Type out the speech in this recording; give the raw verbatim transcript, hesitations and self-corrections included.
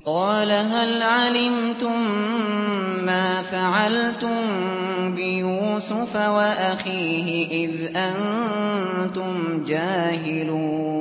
قَالَ هَلْ عَلِمْتُم مَّا فَعَلْتُم بِيُوسُفَ وَأَخِيهِ إِذْ أَنتُمْ جَاهِلُونَ